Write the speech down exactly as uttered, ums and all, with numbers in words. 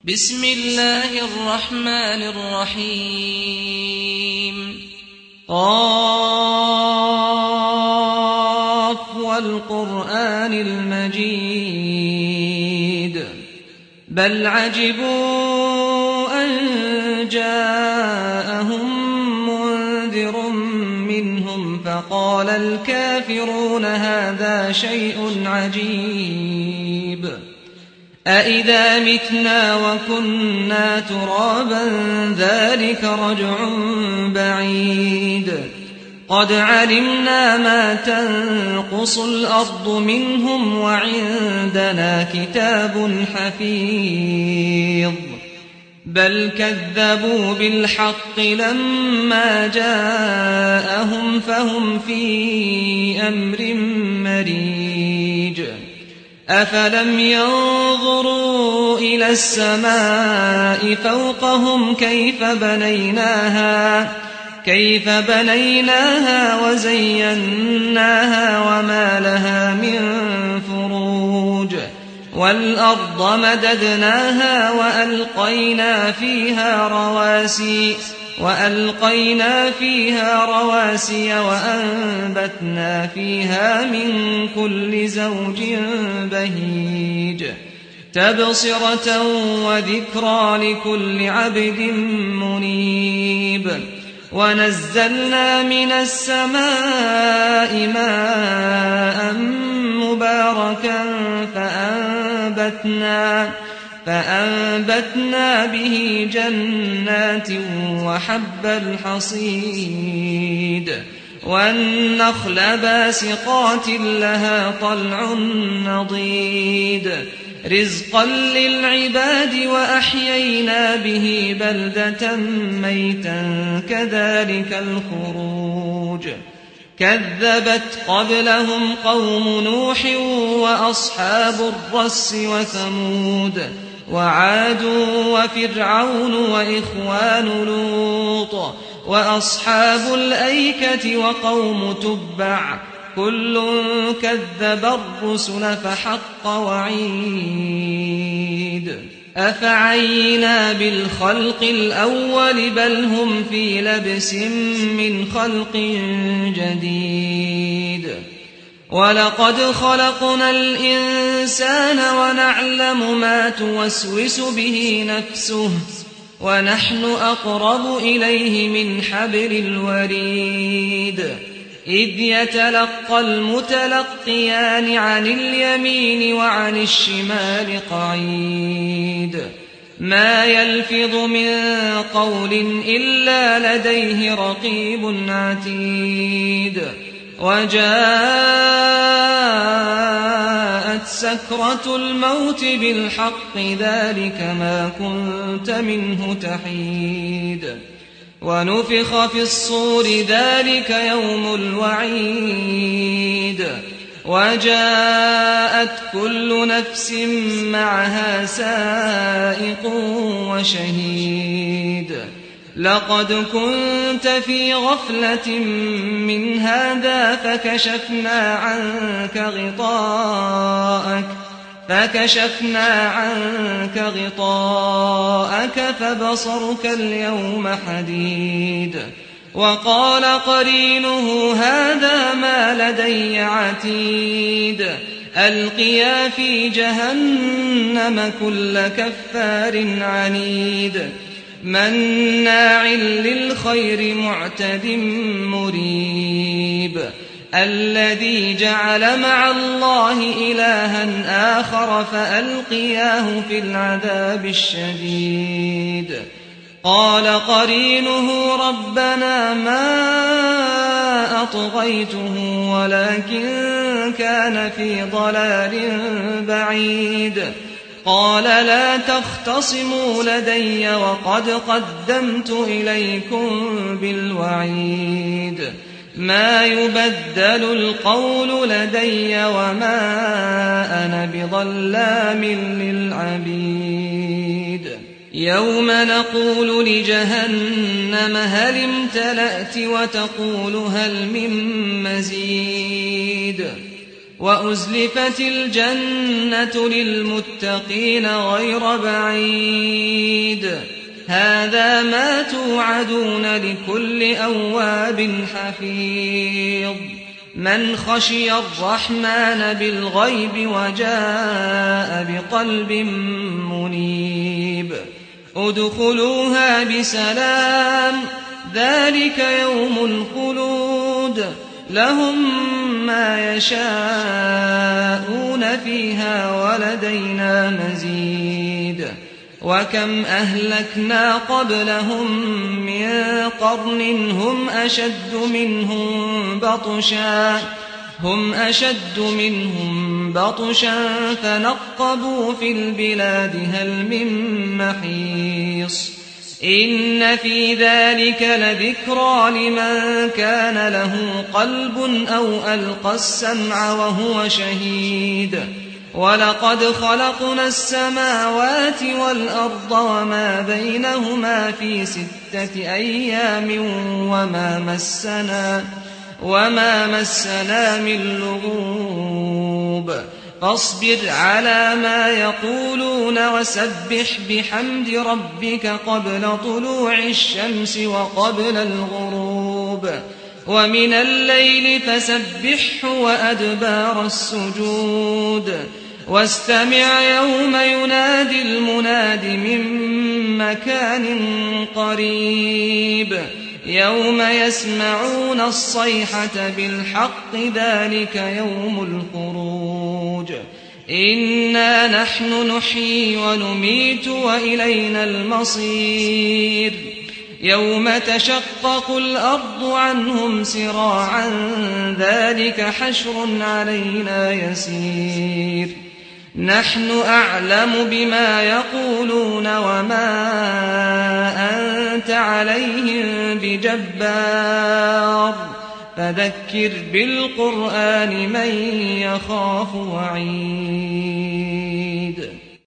بسم الله الرحمن الرحيم قاف والقرآن المجيد بل عجبوا أن جاءهم منذر منهم فقال الكافرون هذا شيء عجيب أإذا متنا وكنا ترابا ذلك رجع بعيد قد علمنا ما تنقص الأرض منهم وعندنا كتاب حفيظ بل كذبوا بالحق لما جاءهم فهم في أمر مريج أفلم ينظروا إلى السماء فوقهم كيف بنيناها كيف بنيناها وزيناها وما لها من فروج والأرض مددناها وألقينا فيها رواسي وألقينا فيها رواسي وأنبتنا فيها من كل زوج بهيج تبصرة وذكرى لكل عبد منيب ونزلنا من السماء ماء مباركا فأنبتنا فأنبتنا به جنات وحب الحصيد والنخل باسقات لها طلع نضيد رزقا للعباد وأحيينا به بلدة ميتا كذلك الخروج كذبت قبلهم قوم نوح وأصحاب الرس وثمود وعاد وفرعون وإخوان لوط وأصحاب الأيكة وقوم تبع كل كذب الرسل فحق وعيد أفعينا بالخلق الأول بل هم في لبس من خلق جديد ولقد خلقنا الإنسان ونعلم ما توسوس به نفسه ونحن أقرب إليه من حبل الوريد إذ يتلقى المتلقيان عن اليمين وعن الشمال قعيد ما يلفظ من قول إلا لديه رقيب عتيد وجاءت سكرة الموت بالحق ذلك ما كنت منه تحيد ونفخ في الصور ذلك يوم الوعيد وجاءت كل نفس معها سائق وشهيد لقد كنت في غفلة من هذا فكشفنا عنك غطاءك فكشفنا عنك غطاءك فبصرك اليوم حديد وقال قرينه هذا ما لدي عتيد ألقيا في جهنم كل كفار عنيد مناع للخير معتد مريب الذي جعل مع الله إلها آخر فألقياه في العذاب الشديد قال قرينه ربنا ما أطغيته ولكن كان في ضلال بعيد قال لا تختصموا لدي وقد قدمت إليكم بالوعيد ما يبدل القول لدي وما أنا بظلام للعبيد يوم نقول لجهنم هل امتلأت وتقول هل من مزيد وأزلفت الجنة للمتقين غير بعيد هذا ما توعدون لكل أواب حفيظ من خشي الرحمن بالغيب وجاء بقلب منيب ادخلوها بسلام ذلك يوم الخلود لهم ما يشاءون فيها ولدينا مزيد وكم أهلكنا قبلهم من قرن هم أشد منهم بطشا هم أشد منهم بطشا فنقبوا في البلاد هل من محيص إن في ذلك لذكرى لمن كان له قلب أو ألقى السمع وهو شهيد ولقد خلقنا السماوات والأرض وما بينهما في ستة أيام وما مسنا وما مسنا من لغوب فاصبر على ما يقولون وسبح بحمد ربك قبل طلوع الشمس وقبل الغروب ومن الليل فسبحه وأدبار السجود واستمع يوم ينادي المناد من مكان قريب يوم يسمعون الصيحة بالحق ذلك يوم الخروج إنا نحن نحيي ونميت وإلينا المصير يوم تشقق الأرض عنهم سراعا ذلك حشر علينا يسير نحن أعلم بما يقولون وما أنت عليهم بجبار فذكر بالقرآن من يخاف وعيد